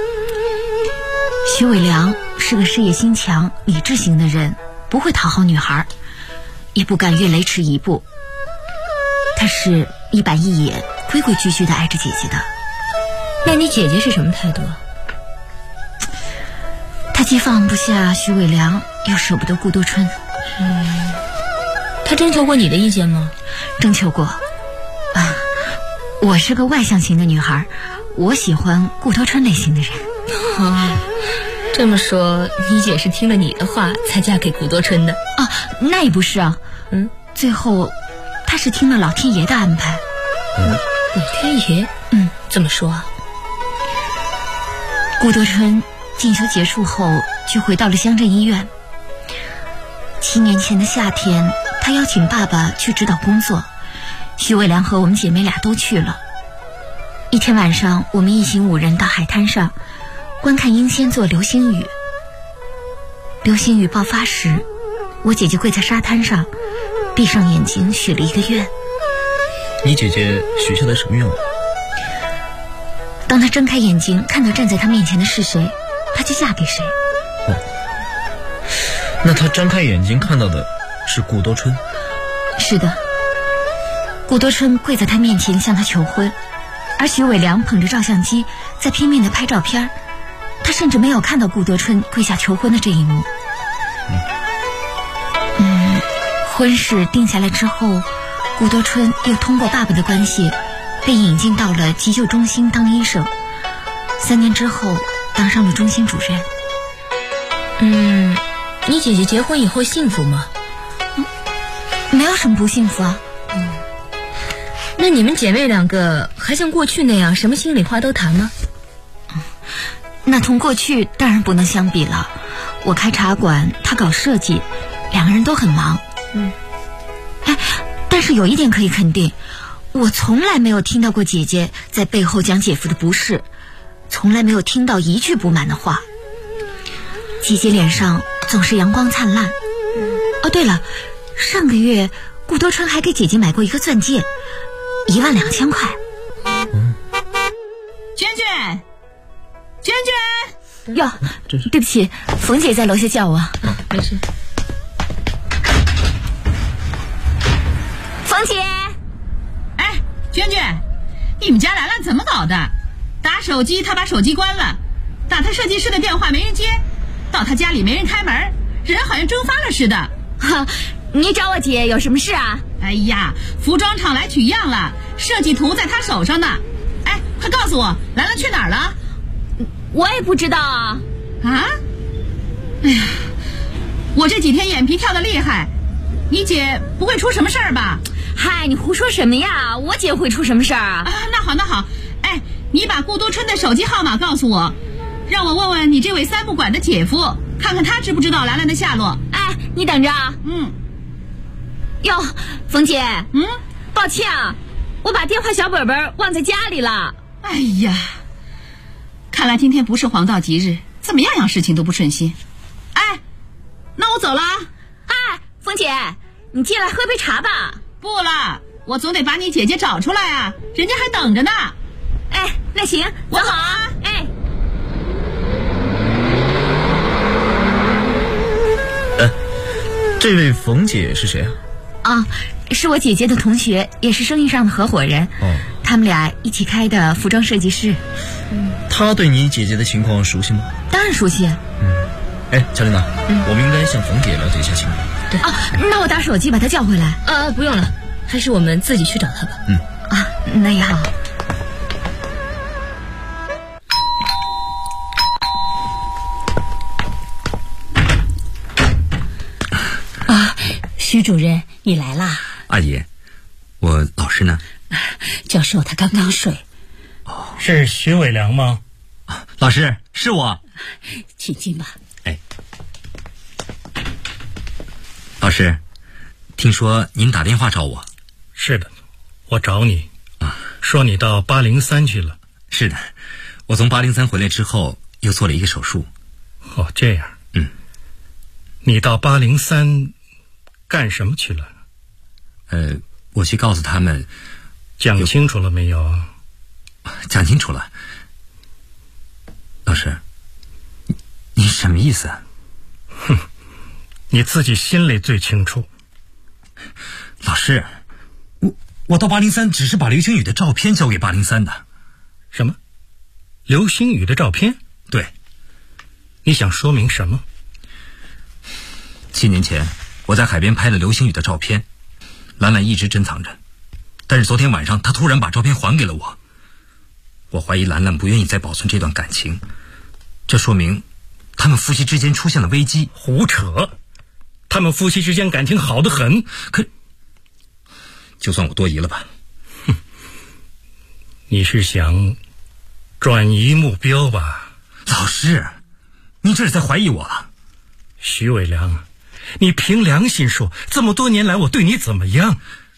徐伟良是个事业心强、理智型的人，不会讨好女孩，也不敢越雷池一步。他是一板一眼、规规矩矩地爱着姐姐的。 那你姐姐是什么态度？ 他既放不下徐伟良，又舍不得顾多春。 他征求过你的意见吗？ 征求过。我是个外向型的女孩，我喜欢顾多春类型的人。 这么说，你姐是听了你的话才嫁给顾多春的？ 那也不是啊。最后她是听了老天爷的安排。 老天爷？怎么说啊？ 顾多春进修结束后就回到了乡镇医院。7年前的夏天，他邀请爸爸去指导工作，徐伟良和我们姐妹俩都去了。一天晚上，我们一行5人到海滩上观看英仙座流星雨。流星雨爆发时，我姐姐跪在沙滩上，闭上眼睛许了一个愿。 你姐姐许下的什么愿望？ 当她睁开眼睛看到站在她面前的是谁，她就嫁给谁。 那她张开眼睛看到的是顾多春？ 是的，顾多春跪在她面前向她求婚，而徐伟良捧着照相机在拼命地拍照片，他甚至没有看到顾多春跪下求婚的这一幕。婚事定下来之后，顾多春又通过爸爸的关系被引进到了急救中心当医生，3年之后当上了中心主任。 你姐姐结婚以后幸福吗？ 没有什么不幸福啊。 那你们姐妹2个还像过去那样什么心里话都谈吗？ 那同过去当然不能相比了。我开茶馆，她搞设计，2个人都很忙。但是有一点可以肯定，我从来没有听到过姐姐在背后讲姐夫的不是，从来没有听到一句不满的话。姐姐脸上总是阳光灿烂。对了，上个月顾多春还给姐姐买过一个钻戒，12000块。 娟娟，娟娟， 哟，对不起，冯姐在楼下叫我。 没事。 冯姐， 哎，娟娟，你们家兰兰怎么搞的？打手机她把手机关了，打她设计师的电话没人接，到她家里没人开门，人好像蒸发了似的。 哈，你找我姐有什么事啊？ 哎呀，服装厂来取样了，设计图在她手上呢。哎，快告诉我，兰兰去哪儿了？ 我也不知道啊。 啊？哎呀，我这几天眼皮跳得厉害，你姐不会出什么事儿吧？ 嗨，你胡说什么呀？我姐会出什么事儿啊？ 那好那好，哎，你把顾多春的手机号码告诉我，让我问问你这位三不管的姐夫，看看他知不知道兰兰的下落。 哎，你等着。哟，冯姐，抱歉啊，我把电话小本本忘在家里了。 哎呀，看来今天不是黄道吉日，怎么样样事情都不顺心。哎，那我走了。 哎，冯姐，你进来喝杯茶吧。 不了，我总得把你姐姐找出来啊，人家还等着呢。 哎，那行， 我走啊。 哎， 这位冯姐是谁啊？ 啊，是我姐姐的同学，也是生意上的合伙人。他们俩一起开的服装设计师。 他对你姐姐的情况熟悉吗？ 当然熟悉。 哎，乔丽娜，我们应该向冯姐了解一下情况。 对啊，那我打手机把她叫回来。 不用了，还是我们自己去找她吧。 啊，那也好。 徐主任，你来啦。 阿姨，我老师呢？ 教授他刚刚睡。 是徐伟良吗？ 老师，是我。 请进吧。 哎，老师，听说您打电话找我。 是的，我找你说你到803去了。 是的，我从803回来之后又做了一个手术。 哦，这样。你到803干什么去了？ 我去告诉他们。 讲清楚了没有？ 讲清楚了。老师，你什么意思啊？ 你自己心里最清楚。 老师，我到803只是把刘星宇的照片交给803的。 什么？刘星宇的照片？ 对。 你想说明什么 ？7年前我在海边拍了刘星宇的照片，兰兰一直珍藏着，但是昨天晚上她突然把照片还给了我。我怀疑兰兰不愿意再保存这段感情，这说明他们夫妻之间出现了危机。 胡扯！他们夫妻之间感情好得很。 可就算我多疑了吧。 你是想转移目标吧？ 老师，你这是在怀疑我了。 徐伟良，你凭良心说，这么多年来我对你怎么样？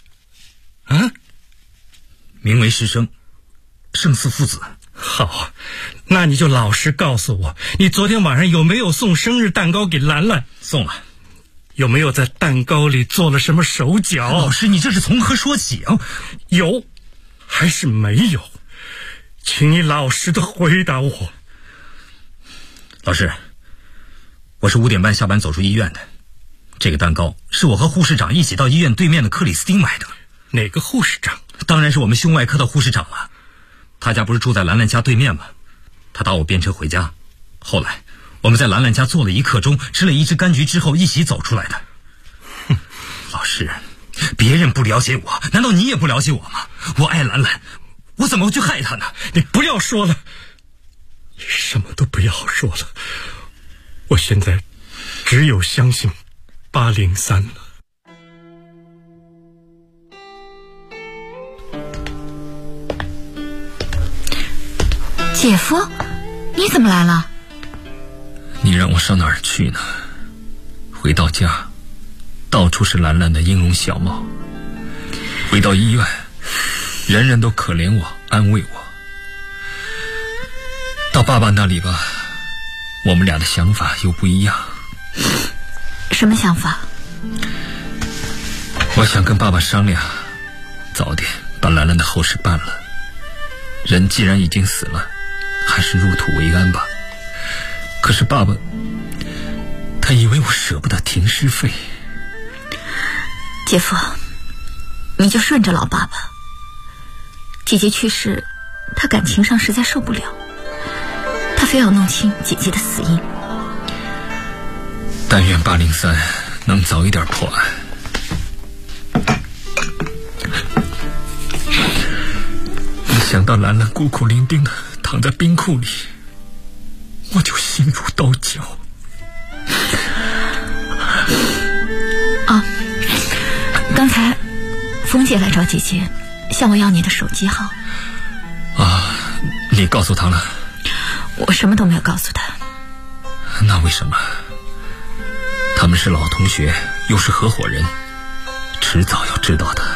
名为师生，胜似父子。 好，那你就老实告诉我，你昨天晚上有没有送生日蛋糕给兰兰？ 送了。 有没有在蛋糕里做了什么手脚？ 老师，你这是从何说起啊？ 有还是没有？请你老实的回答我。 老师，我是5点半下班走出医院的。这个蛋糕是我和护士长一起到医院对面的克里斯汀买的。 哪个护士长？ 当然是我们胸外科的护士长了。他家不是住在兰兰家对面吗？他打我便车回家，后来我们在兰兰家坐了1刻钟，吃了1支柑橘之后一起走出来的。老师，别人不了解我，难道你也不了解我吗？我爱兰兰，我怎么会去害她呢？ 你不要说了，你什么都不要说了。我现在只有相信803了。 姐夫，你怎么来了？ 你让我上哪儿去呢？回到家，到处是兰兰的音容小貌；回到医院，人人都可怜我，安慰我。到爸爸那里吧，我们俩的想法又不一样。 什么想法？ 我我想跟爸爸商量，早点把兰兰的后事办了。人既然已经死了，还是入土为安吧。可是爸爸，他以为我舍不得停尸费。 姐夫，你就顺着老爸爸。姐姐去世，他感情上实在受不了，他非要弄清姐姐的死因。 但愿803能早一点破案。一想到兰兰孤苦伶仃的躺在冰库里，我就心如刀绞。 刚才冯姐来找姐姐，向我要你的手机号。 你告诉她了？ 我什么都没有告诉她。 那为什么？他们是老同学，又是合伙人，迟早要知道的。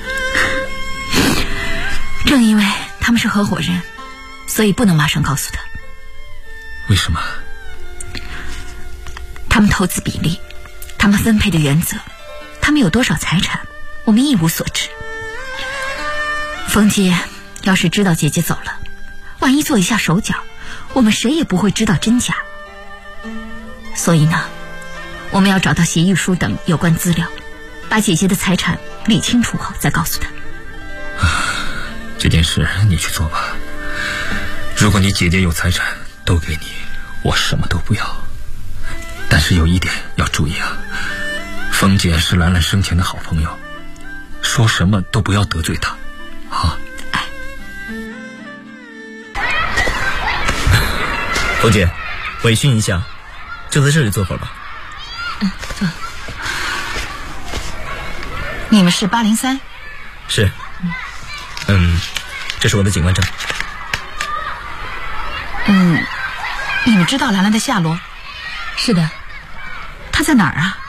正因为他们是合伙人，所以不能马上告诉他。 为什么？ 他们投资比例，他们分配的原则，他们有多少财产，我们一无所知。冯姐要是知道姐姐走了，万一做一下手脚，我们谁也不会知道真假。所以呢，我们要找到协议书等有关资料，把姐姐的财产理清楚后再告诉她。 这件事你去做吧。如果你姐姐有财产都给你，我什么都不要。但是有一点要注意啊，冯姐是兰兰生前的好朋友，说什么都不要得罪她啊。 冯姐，委训一下，就在这里坐会儿吧。 坐。 你们是803？ 是。这是我的警官证。 你们知道兰兰的下落？ 是的。 她在哪儿啊？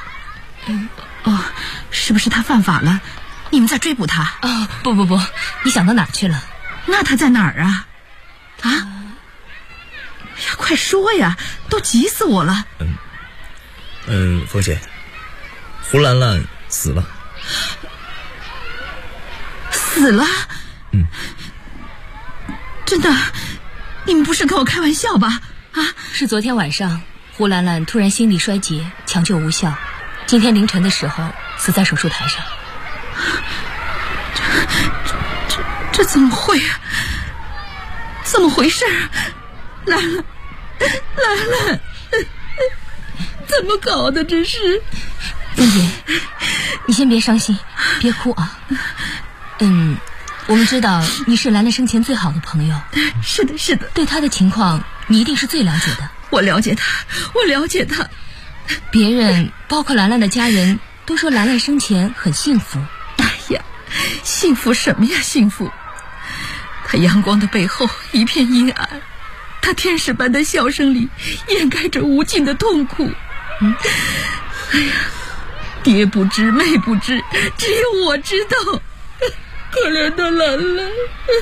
是不是她犯法了？你们在追捕她？ 不，你想到哪儿去了？ 那她在哪儿啊？哎呀，快说呀，都急死我了。 冯姐，胡兰兰死了。 死了？真的？你们不是跟我开玩笑吧？ 是昨天晚上胡兰兰突然心力衰竭，抢救无效，今天凌晨的时候死在手术台上。 这怎么会啊？怎么回事？兰兰，怎么搞的？这是。 凤姐，你先别伤心，别哭啊。我们知道你是兰兰生前最好的朋友。 是的， 对她的情况你一定是最了解的。 我了解她。 别人包括兰兰的家人都说兰兰生前很幸福。 哎呀，幸福什么呀？幸福！她阳光的背后一片阴暗，她天使般的笑声里掩盖着无尽的痛苦。哎呀，爹不知妹不知，只有我知道。可怜的兰兰。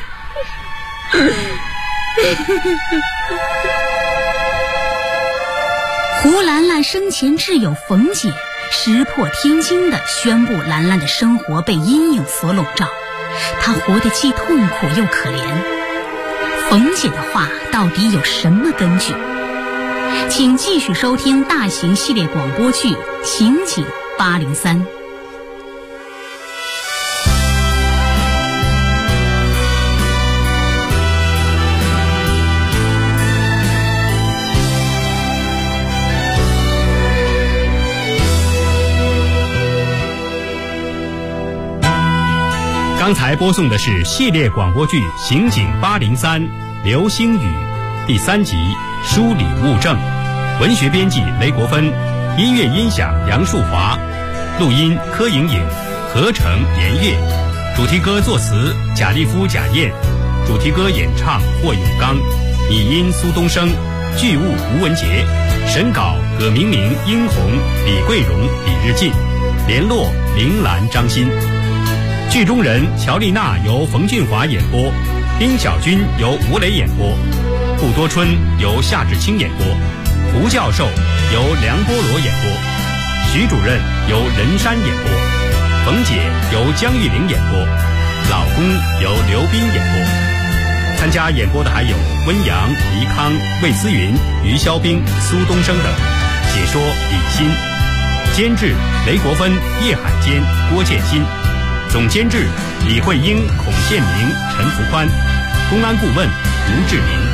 胡兰兰生前挚友冯姐石破天惊地宣布兰兰的生活被阴影所笼罩，她活得既痛苦又可怜。冯姐的话到底有什么根据？请继续收听大型系列广播剧《刑警803》。 刚才播送的是系列广播剧《刑警803》流星雨第3集梳理物证，文学编辑雷国芬，音乐音响杨树华，录音柯莹莹，合成严月，主题歌作词贾立夫贾燕，主题歌演唱霍永刚，拟音苏东升，剧务吴文杰，审稿葛明明、殷红、李桂荣、李日进，联络铃兰、张欣。剧中人乔丽娜由冯俊华演播，丁小军由吴磊演播，顾多春由夏志清演播，胡教授由梁波罗演播，徐主任由任山演播。 冯姐由江玉玲演播，老公由刘斌演播。参加演播的还有温阳、黎康、魏思云、于肖兵、苏东升等。解说李欣，监制雷国芬、叶海坚、郭建新，总监制李慧英、孔建明、陈福宽，公安顾问吴志民。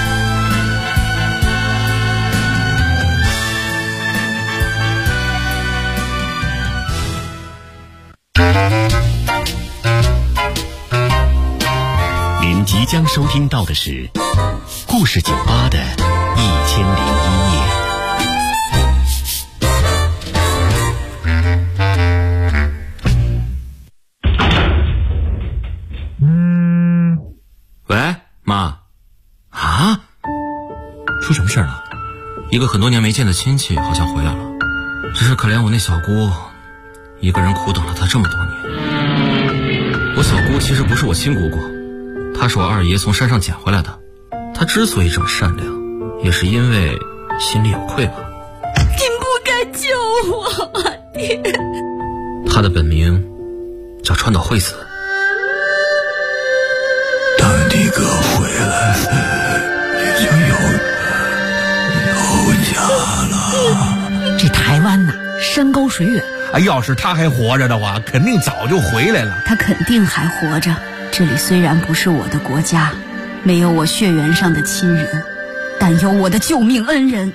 您即将收听到的是故事酒吧的1001夜。 喂，妈。啊？出什么事了？一个很多年没见的亲戚好像回来了，只是可怜我那小姑，一个人苦等了她这么多年。我小姑其实不是我亲姑姑，她是我二爷从山上捡回来的。她之所以这么善良，也是因为心里有愧吧。 您不该救我，爹。 她的本名叫川岛惠子。 当你哥回来，你就有家了。 这台湾呐，山高水远。 要是他还活着的话，肯定早就回来了。 他肯定还活着。这里虽然不是我的国家，没有我血缘上的亲人，但有我的救命恩人。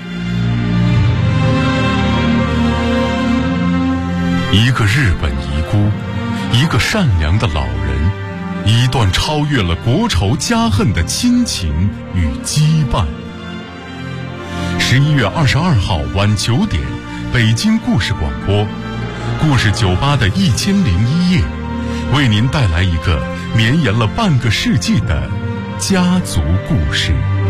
一个日本遗孤，一个善良的老人，一段超越了国仇家恨的亲情与羁绊。11月22号晚9点，北京故事广播，故事酒吧的1001夜，为您带来一个绵延了半个世纪的家族故事。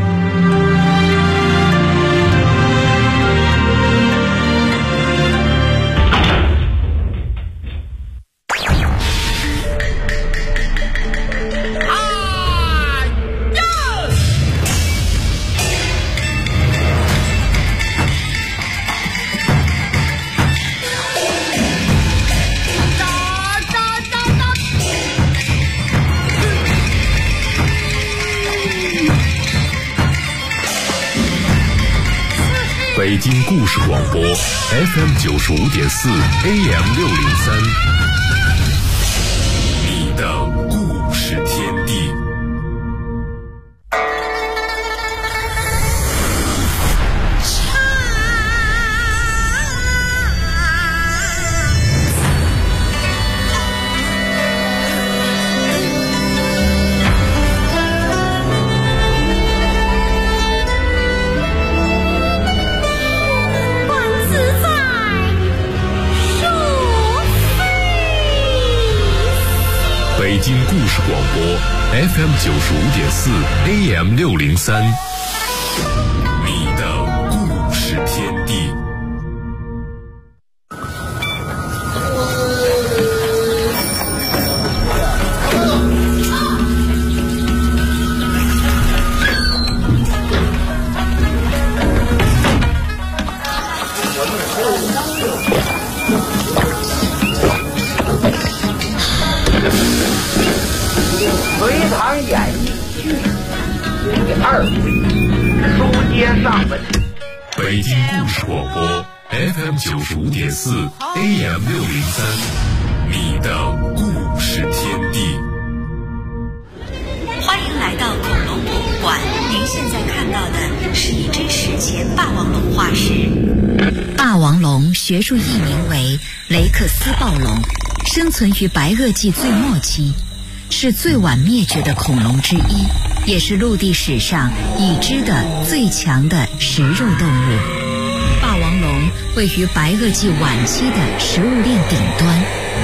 北京故事广播 FM 95.4 AM 603，你的故事天地。北京故事广播 FM 95.4 AM 603，你的故事天地。 隋唐演义第2回，书接上文。 北京故事广播 FM 95.4 AM 603，你的故事天地。 欢迎来到恐龙博物馆，您现在看到的是一只史前霸王龙化石。 霸王龙学术译名为雷克斯暴龙，生存于白垩纪最末期，是最晚灭绝的恐龙之一，也是陆地史上已知的最强的食肉动物。霸王龙位于白垩纪晚期的食物链顶端。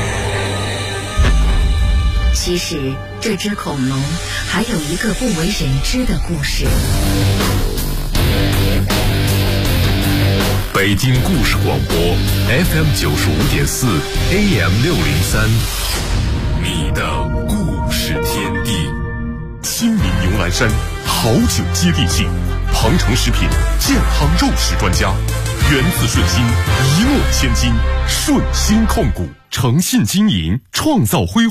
其实这只恐龙还有一个不为人知的故事。 北京故事广播 FM 95.4 AM 603，你的故事天地。新民牛栏山好酒接地气，鹏城食品健康肉食专家， 源自顺心，一诺千金，顺心控股，诚信经营，创造辉煌。